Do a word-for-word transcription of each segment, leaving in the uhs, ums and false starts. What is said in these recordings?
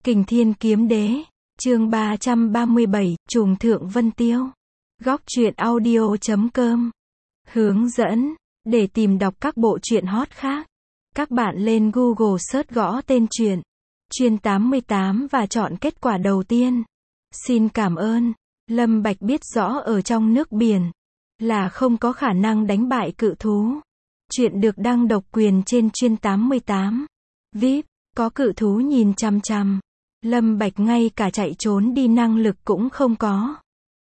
Kình Thiên Kiếm Đế, chương ba trăm ba mươi bảy, Trùng Thượng Vân Tiêu. Góc truyện audio chấm com. Hướng dẫn, để tìm đọc các bộ truyện hot khác, các bạn lên Google search gõ tên truyện, Chuyên tám mươi tám và chọn kết quả đầu tiên. Xin cảm ơn. Lâm Bạch biết rõ ở trong nước biển, là không có khả năng đánh bại cự thú. Chuyện được đăng độc quyền trên Chuyên tám mươi tám. vê i pê, có cự thú nhìn chằm chằm. Lâm Bạch ngay cả chạy trốn đi năng lực cũng không có.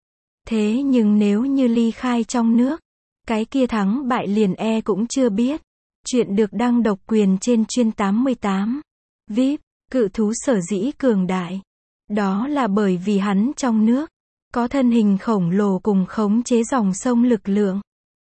Thế nhưng nếu như ly khai trong nước, cái kia thắng bại liền e cũng chưa biết. Chuyện được đăng độc quyền trên Chuyên tám mươi tám. vê i pê, cự thú sở dĩ cường đại. Đó là bởi vì hắn trong nước, có thân hình khổng lồ cùng khống chế dòng sông lực lượng.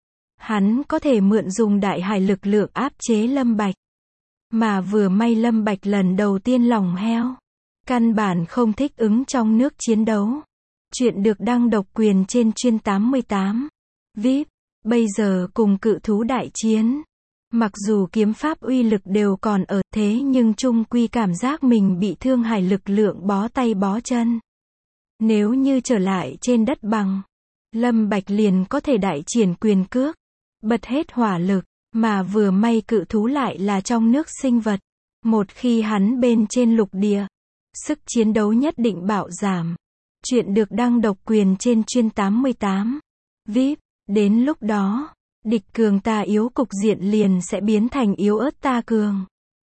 Hắn có thể mượn dùng đại hải lực lượng áp chế Lâm Bạch. Mà vừa may Lâm Bạch lần đầu tiên lòng heo, căn bản không thích ứng trong nước chiến đấu. Chuyện được đăng độc quyền trên Chuyên tám mươi tám. vê i pê, bây giờ cùng cự thú đại chiến. Mặc dù kiếm pháp uy lực đều còn ở, thế nhưng chung quy cảm giác mình bị thương hải lực lượng bó tay bó chân. Nếu như trở lại trên đất bằng, Lâm Bạch liền có thể đại triển quyền cước, bật hết hỏa lực, mà vừa may cự thú lại là trong nước sinh vật. Một khi hắn bên trên lục địa, sức chiến đấu nhất định bạo giảm. Chuyện được đăng độc quyền trên Chuyên tám mươi tám. vê i pê, đến lúc đó, địch cường ta yếu cục diện liền sẽ biến thành yếu ớt ta cường.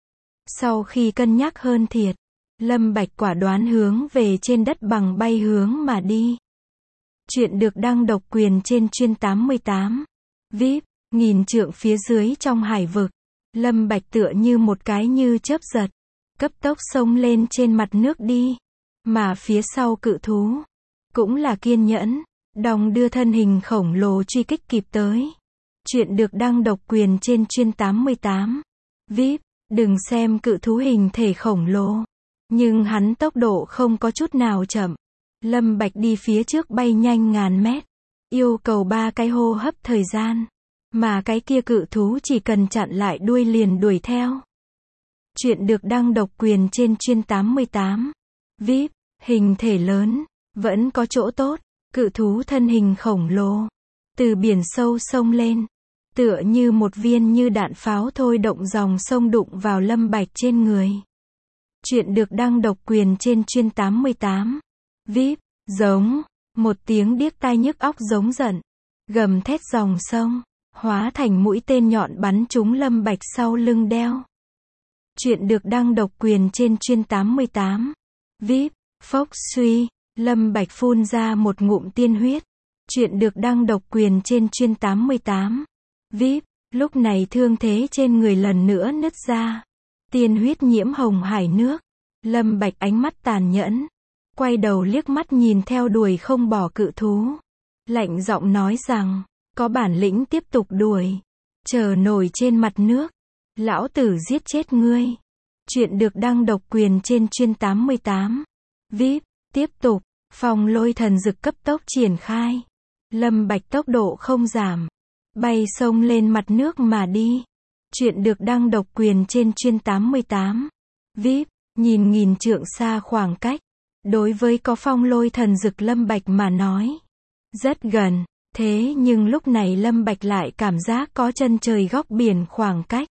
Sau khi cân nhắc hơn thiệt, Lâm Bạch quả đoán hướng về trên đất bằng bay hướng mà đi. Chuyện được đăng độc quyền trên Chuyên tám mươi tám. vê i pê, nghìn trượng phía dưới trong hải vực, Lâm Bạch tựa như một cái như chớp giật, cấp tốc xông lên trên mặt nước đi. Mà phía sau cự thú, cũng là kiên nhẫn, đong đưa thân hình khổng lồ truy kích kịp tới. Chuyện được đăng độc quyền trên Chuyên tám mươi tám. vê i pê, đừng xem cự thú hình thể khổng lồ, nhưng hắn tốc độ không có chút nào chậm. Lâm Bạch đi phía trước bay nhanh ngàn mét, yêu cầu ba cái hô hấp thời gian, mà cái kia cự thú chỉ cần chặn lại đuôi liền đuổi theo. Chuyện được đăng độc quyền trên Chuyên tám mươi tám. vê i pê, hình thể lớn, vẫn có chỗ tốt. Cự thú thân hình khổng lồ, từ biển sâu sông lên, tựa như một viên như đạn pháo thôi động dòng sông đụng vào Lâm Bạch trên người. Chuyện được đăng độc quyền trên Chuyên tám mươi tám. vê i pê, giống, một tiếng điếc tai nhức óc giống giận, gầm thét dòng sông, hóa thành mũi tên nhọn bắn trúng Lâm Bạch sau lưng đeo. Chuyện được đăng độc quyền trên Chuyên tám mươi tám. vê i pê, phốc suy, Lâm Bạch phun ra một ngụm tiên huyết. Chuyện được đăng độc quyền trên Chuyên tám mươi tám. vê i pê, lúc này thương thế trên người lần nữa nứt ra. Tiên huyết nhiễm hồng hải nước. Lâm Bạch ánh mắt tàn nhẫn, quay đầu liếc mắt nhìn theo đuổi không bỏ cự thú. Lạnh giọng nói rằng, có bản lĩnh tiếp tục đuổi, chờ nổi trên mặt nước, lão tử giết chết ngươi. Chuyện được đăng độc quyền trên Chuyên tám mươi tám. vê i pê, tiếp tục, phong lôi thần dực cấp tốc triển khai. Lâm Bạch tốc độ không giảm, bay sông lên mặt nước mà đi. Chuyện được đăng độc quyền trên Chuyên tám mươi tám. vê i pê, nhìn nghìn trượng xa khoảng cách, đối với có phong lôi thần dực Lâm Bạch mà nói, rất gần. Thế nhưng lúc này Lâm Bạch lại cảm giác có chân trời góc biển khoảng cách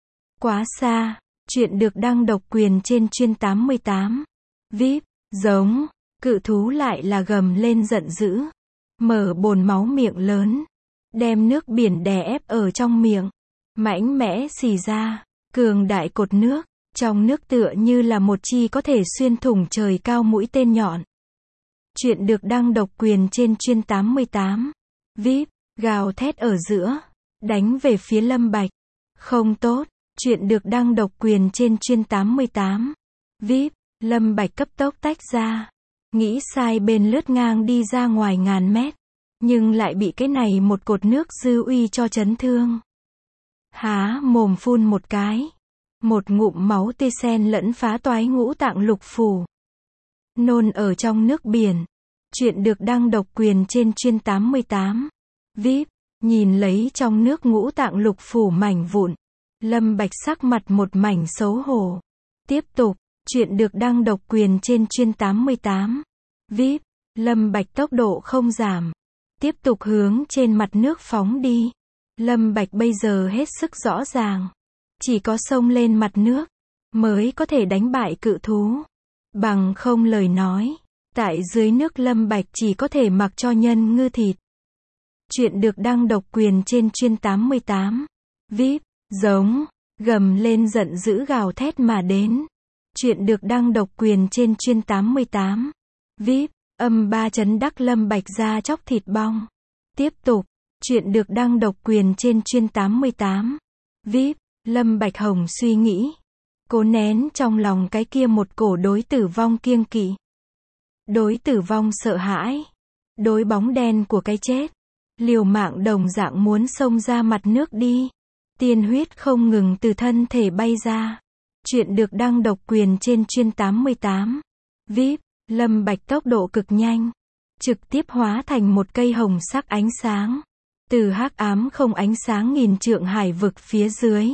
quá xa. Chuyện được đăng độc quyền trên Chuyên tám mươi tám. vê i pê, giống, cự thú lại là gầm lên giận dữ, mở bồn máu miệng lớn, đem nước biển đè ép ở trong miệng, mãnh mẽ xì ra, cường đại cột nước, trong nước tựa như là một chi có thể xuyên thủng trời cao mũi tên nhọn. Chuyện được đăng độc quyền trên Chuyên tám mươi tám. vê i pê, gào thét ở giữa, đánh về phía Lâm Bạch. Không tốt. Chuyện được đăng độc quyền trên Chuyên tám mươi tám. vê i pê, Lâm Bạch cấp tốc tách ra, nghĩ sai bên lướt ngang đi ra ngoài ngàn mét, nhưng lại bị cái này một cột nước dư uy cho chấn thương. Há mồm phun một cái, một ngụm máu tươi sen lẫn phá toái ngũ tạng lục phủ, nôn ở trong nước biển. Chuyện được đăng độc quyền trên Chuyên tám mươi tám. vê i pê, nhìn lấy trong nước ngũ tạng lục phủ mảnh vụn, Lâm Bạch sắc mặt một mảnh xấu hổ. Tiếp tục, Chuyện được đăng độc quyền trên chuyên tám mươi tám. vê i pê, Lâm Bạch tốc độ không giảm. Tiếp tục hướng trên mặt nước phóng đi. Lâm Bạch bây giờ hết sức rõ ràng. Chỉ có xông lên mặt nước, mới có thể đánh bại cự thú. Bằng không lời nói, tại dưới nước Lâm Bạch chỉ có thể mặc cho nhân ngư thịt. Chuyện được đăng độc quyền trên chuyên tám mươi tám. vê i pê, giống, gầm lên giận dữ gào thét mà đến. Chuyện được đăng độc quyền trên chuyên tám mươi tám. vê i pê, âm ba chấn đắc Lâm Bạch ra chóc thịt bong. Tiếp tục, chuyện được đăng độc quyền trên chuyên tám mươi tám. vê i pê, Lâm Bạch Hồng suy nghĩ. Cố nén trong lòng cái kia một cổ đối tử vong kiêng kỵ. Đối tử vong sợ hãi. Đối bóng đen của cái chết. Liều mạng đồng dạng muốn xông ra mặt nước đi. Tiên huyết không ngừng từ thân thể bay ra. Chuyện được đăng độc quyền trên chuyên tám mươi tám. vê i pê, Lâm Bạch tốc độ cực nhanh. Trực tiếp hóa thành một cây hồng sắc ánh sáng. Từ hắc ám không ánh sáng nghìn trượng hải vực phía dưới.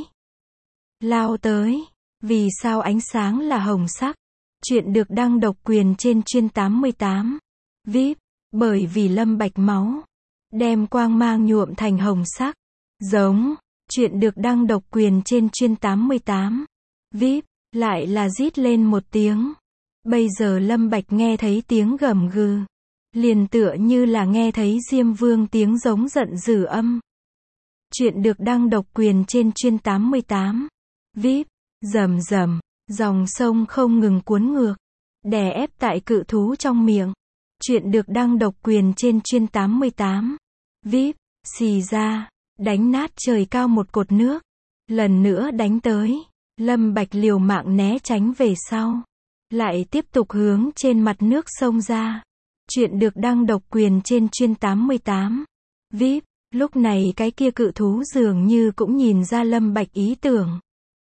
Lao tới. Vì sao ánh sáng là hồng sắc? Chuyện được đăng độc quyền trên chuyên tám mươi tám. vê i pê, bởi vì Lâm Bạch máu. Đem quang mang nhuộm thành hồng sắc. Giống. Chuyện được đăng độc quyền trên chuyên tám mươi tám. vê i pê, lại là rít lên một tiếng. Bây giờ Lâm Bạch nghe thấy tiếng gầm gừ. Liền tựa như là nghe thấy Diêm Vương tiếng giống giận dữ âm. Chuyện được đăng độc quyền trên chuyên tám mươi tám. vê i pê, rầm rầm, dòng sông không ngừng cuốn ngược. Đè ép tại cự thú trong miệng. Chuyện được đăng độc quyền trên chuyên tám mươi tám. vê i pê, xì ra, đánh nát trời cao một cột nước. Lần nữa đánh tới. Lâm Bạch liều mạng né tránh về sau. Lại tiếp tục hướng trên mặt nước sông ra. Chuyện được đăng độc quyền trên chuyên tám mươi tám. vê i pê, lúc này cái kia cự thú dường như cũng nhìn ra Lâm Bạch ý tưởng.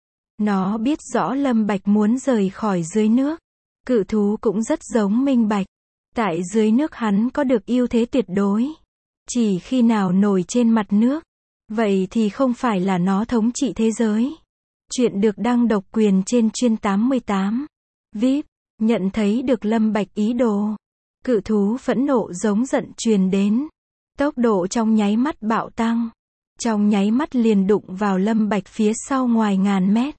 Nó biết rõ Lâm Bạch muốn rời khỏi dưới nước. Cự thú cũng rất giống minh bạch. Tại dưới nước hắn có được ưu thế tuyệt đối. Chỉ khi nào nổi trên mặt nước, vậy thì không phải là nó thống trị thế giới. Chuyện được đăng độc quyền trên chuyên tám mươi tám. vê i pê, nhận thấy được Lâm Bạch ý đồ. Cự thú phẫn nộ giống giận truyền đến. Tốc độ trong nháy mắt bạo tăng. Trong nháy mắt liền đụng vào Lâm Bạch phía sau ngoài ngàn mét.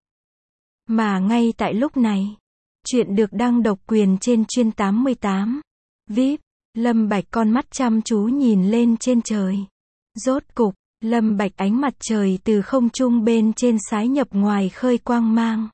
Mà ngay tại lúc này, chuyện được đăng độc quyền trên chuyên tám mươi tám. vê i pê, Lâm Bạch con mắt chăm chú nhìn lên trên trời. Rốt cục, Lâm Bạch ánh mặt trời từ không trung bên trên sái nhập ngoài khơi quang mang.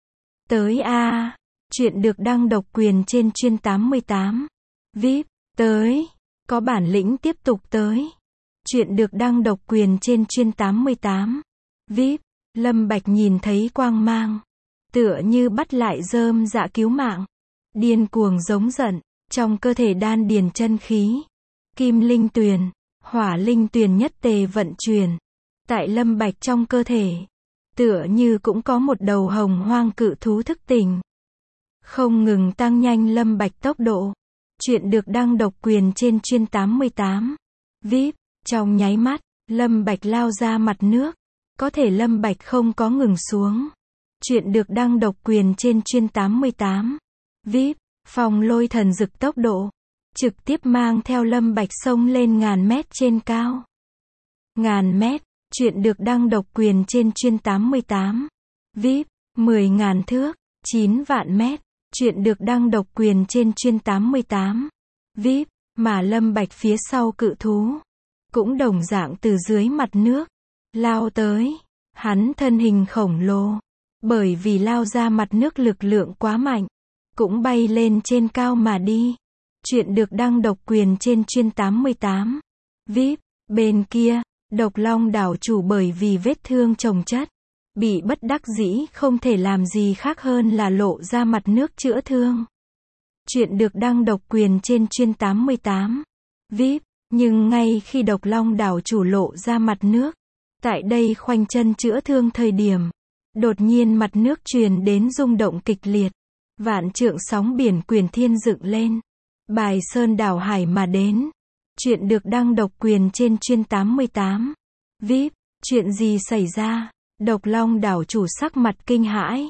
Tới a, à, chuyện được đăng độc quyền trên chuyên tám mươi tám. vê i pê, tới, có bản lĩnh tiếp tục tới. Chuyện được đăng độc quyền trên chuyên tám mươi tám. vê i pê, Lâm Bạch nhìn thấy quang mang. Tựa như bắt lại rơm dạ cứu mạng. Điên cuồng giống giận. Trong cơ thể đan điền chân khí. Kim linh tuyền, hỏa linh tuyền nhất tề vận chuyển. Tại Lâm Bạch trong cơ thể. Tựa như cũng có một đầu hồng hoang cự thú thức tỉnh. Không ngừng tăng nhanh Lâm Bạch tốc độ. Chuyện được đăng độc quyền trên chuyên tám mươi tám. vê i pê, trong nháy mắt, Lâm Bạch lao ra mặt nước. Có thể Lâm Bạch không có ngừng xuống. Chuyện được đăng độc quyền trên chuyên tám mươi tám. vê i pê, phong lôi thần dực tốc độ. Trực tiếp mang theo Lâm Bạch sông lên ngàn mét trên cao. Ngàn mét, chuyện được đăng độc quyền trên chuyên tám mươi tám. vê i pê, mười ngàn thước, chín vạn mét. Chuyện được đăng độc quyền trên chuyên tám mươi tám. vê i pê, mà Lâm Bạch phía sau cự thú. Cũng đồng dạng từ dưới mặt nước. Lao tới. Hắn thân hình khổng lồ. Bởi vì lao ra mặt nước lực lượng quá mạnh. Cũng bay lên trên cao mà đi. Chuyện được đăng độc quyền trên chuyên tám mươi tám. vê i pê, bên kia, Độc Long đảo chủ bởi vì vết thương chồng chất. Bị bất đắc dĩ không thể làm gì khác hơn là lộ ra mặt nước chữa thương. Chuyện được đăng độc quyền trên chuyên tám mươi tám. vê i pê, nhưng ngay khi Độc Long đảo chủ lộ ra mặt nước. Tại đây khoanh chân chữa thương thời điểm. Đột nhiên mặt nước truyền đến rung động kịch liệt. Vạn trượng sóng biển quyền thiên dựng lên. Bài sơn đảo hải mà đến. Chuyện được đăng độc quyền trên chuyên tám mươi tám. vê i pê, chuyện gì xảy ra? Độc Long đảo chủ sắc mặt kinh hãi.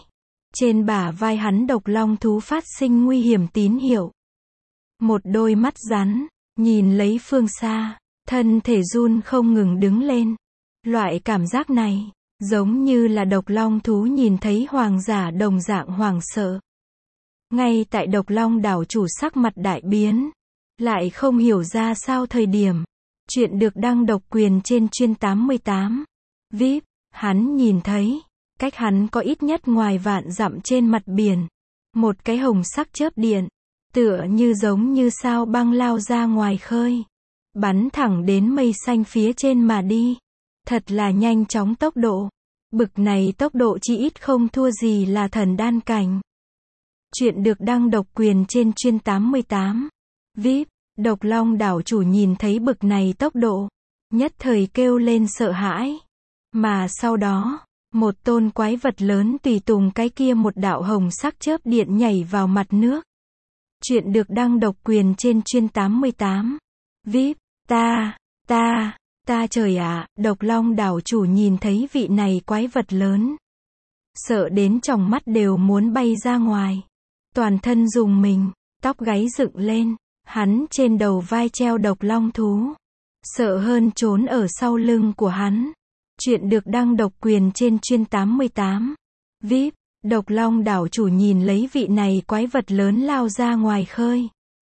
Trên bả vai hắn độc long thú phát sinh nguy hiểm tín hiệu. Một đôi mắt rắn, nhìn lấy phương xa, thân thể run không ngừng đứng lên. Loại cảm giác này, giống như là độc long thú nhìn thấy hoàng giả đồng dạng hoảng sợ. Ngay tại độc long đảo chủ sắc mặt đại biến, lại không hiểu ra sao thời điểm. Chuyện được đăng độc quyền trên chuyên tám mươi tám. vê i pê, hắn nhìn thấy, cách hắn có ít nhất ngoài vạn dặm trên mặt biển. Một cái hồng sắc chớp điện, tựa như giống như sao băng lao ra ngoài khơi. Bắn thẳng đến mây xanh phía trên mà đi. Thật là nhanh chóng tốc độ. Bực này tốc độ chỉ ít không thua gì là thần đan cảnh. Chuyện được đăng độc quyền trên chuyên tám mươi tám. vê i pê, độc long đảo chủ nhìn thấy bực này tốc độ. Nhất thời kêu lên sợ hãi. Mà sau đó, một tôn quái vật lớn tùy tùng cái kia một đạo hồng sắc chớp điện nhảy vào mặt nước. Chuyện được đăng độc quyền trên chuyên tám mươi tám. vê i pê, ta, ta, ta trời ạ, độc long đảo chủ nhìn thấy vị này quái vật lớn. Sợ đến tròng mắt đều muốn bay ra ngoài. Toàn thân rùng mình, tóc gáy dựng lên, hắn trên đầu vai treo độc long thú. Sợ hơn trốn ở sau lưng của hắn. Chuyện được đăng độc quyền trên chuyên tám mươi tám. vê i pê, độc long đảo chủ nhìn lấy vị này quái vật lớn lao ra ngoài khơi.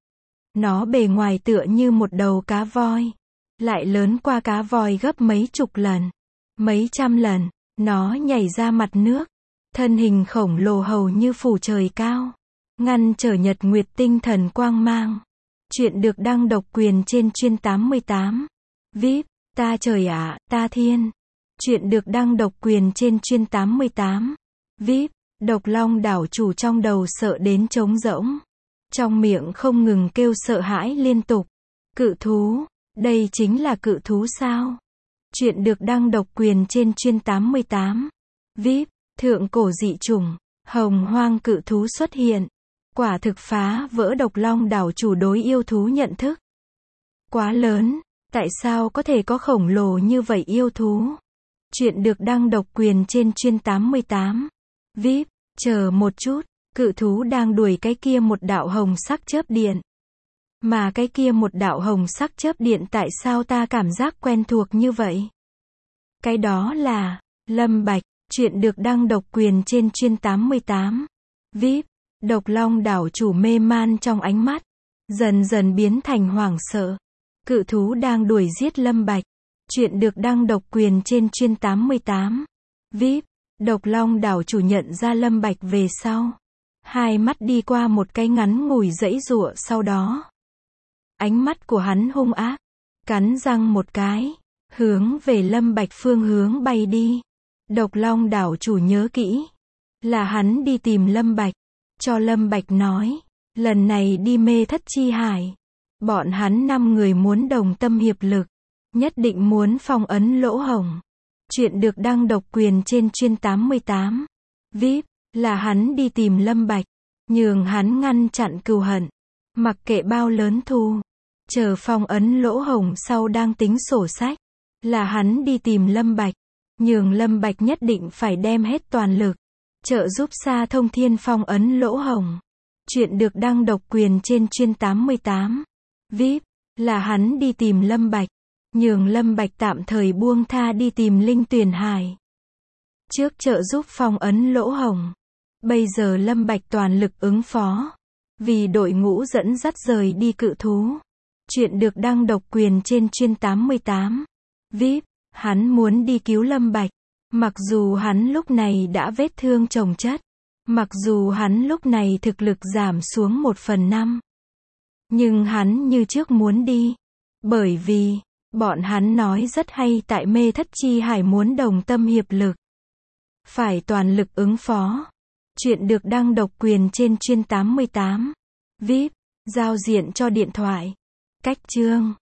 Nó bề ngoài tựa như một đầu cá voi. Lại lớn qua cá voi gấp mấy chục lần. Mấy trăm lần. Nó nhảy ra mặt nước. Thân hình khổng lồ hầu như phủ trời cao. Ngăn trở nhật nguyệt tinh thần quang mang. Chuyện được đăng độc quyền trên chuyên tám mươi tám. vê i pê, ta trời ạ, ta thiên. Chuyện được đăng độc quyền trên chuyên tám mươi tám. vê i pê, độc long đảo chủ trong đầu sợ đến trống rỗng. Trong miệng không ngừng kêu sợ hãi liên tục. Cự thú, đây chính là cự thú sao? Chuyện được đăng độc quyền trên chuyên tám mươi tám. vê i pê, thượng cổ dị chủng, hồng hoang cự thú xuất hiện. Quả thực phá vỡ độc long đảo chủ đối yêu thú nhận thức. Quá lớn, tại sao có thể có khổng lồ như vậy yêu thú? Chuyện được đăng độc quyền trên chuyên tám mươi tám. vê i pê, chờ một chút, cự thú đang đuổi cái kia một đạo hồng sắc chớp điện. Mà cái kia một đạo hồng sắc chớp điện tại sao ta cảm giác quen thuộc như vậy? Cái đó là Lâm Bạch. Chuyện được đăng độc quyền trên chuyên tám mươi tám. vê i pê, độc long đảo chủ mê man trong ánh mắt. Dần dần biến thành hoảng sợ. Cự thú đang đuổi giết Lâm Bạch. Chuyện được đăng độc quyền trên chuyên tám mươi tám. vê i pê, độc long đảo chủ nhận ra Lâm Bạch về sau. Hai mắt đi qua một cái ngắn ngủi giãy giụa sau đó. Ánh mắt của hắn hung ác. Cắn răng một cái. Hướng về Lâm Bạch phương hướng bay đi. Độc long đảo chủ nhớ kỹ. Là hắn đi tìm Lâm Bạch. Cho Lâm Bạch nói. Lần này đi mê thất chi hải. Bọn hắn năm người muốn đồng tâm hiệp lực. Nhất định muốn phong ấn lỗ hổng. Chuyện được đăng độc quyền trên chuyên tám mươi tám. vê i pê, là hắn đi tìm Lâm Bạch. Nhường hắn ngăn chặn cừu hận. Mặc kệ bao lớn thù. Chờ phong ấn lỗ hổng sau đang tính sổ sách. Là hắn đi tìm Lâm Bạch. Nhường Lâm Bạch nhất định phải đem hết toàn lực. Trợ giúp Sa Thông Thiên phong ấn lỗ hổng. Chuyện được đăng độc quyền trên chuyên tám mươi tám. vê i pê, là hắn đi tìm Lâm Bạch. Nhường Lâm Bạch tạm thời buông tha đi tìm Linh Tuyền Hải. Trước trợ giúp phong ấn lỗ hổng. Bây giờ Lâm Bạch toàn lực ứng phó. Vì đội ngũ dẫn dắt rời đi cự thú. Chuyện được đăng độc quyền trên chuyên tám mươi tám. vê i pê, hắn muốn đi cứu Lâm Bạch. Mặc dù hắn lúc này đã vết thương chồng chất. Mặc dù hắn lúc này thực lực giảm xuống một phần năm. Nhưng hắn như trước muốn đi. Bởi vì, bọn hắn nói rất hay tại mê thất chi hải muốn đồng tâm hiệp lực. Phải toàn lực ứng phó. Chuyện được đăng độc quyền trên chuyên tám mươi tám. vê i pê, giao diện cho điện thoại. Cách chương.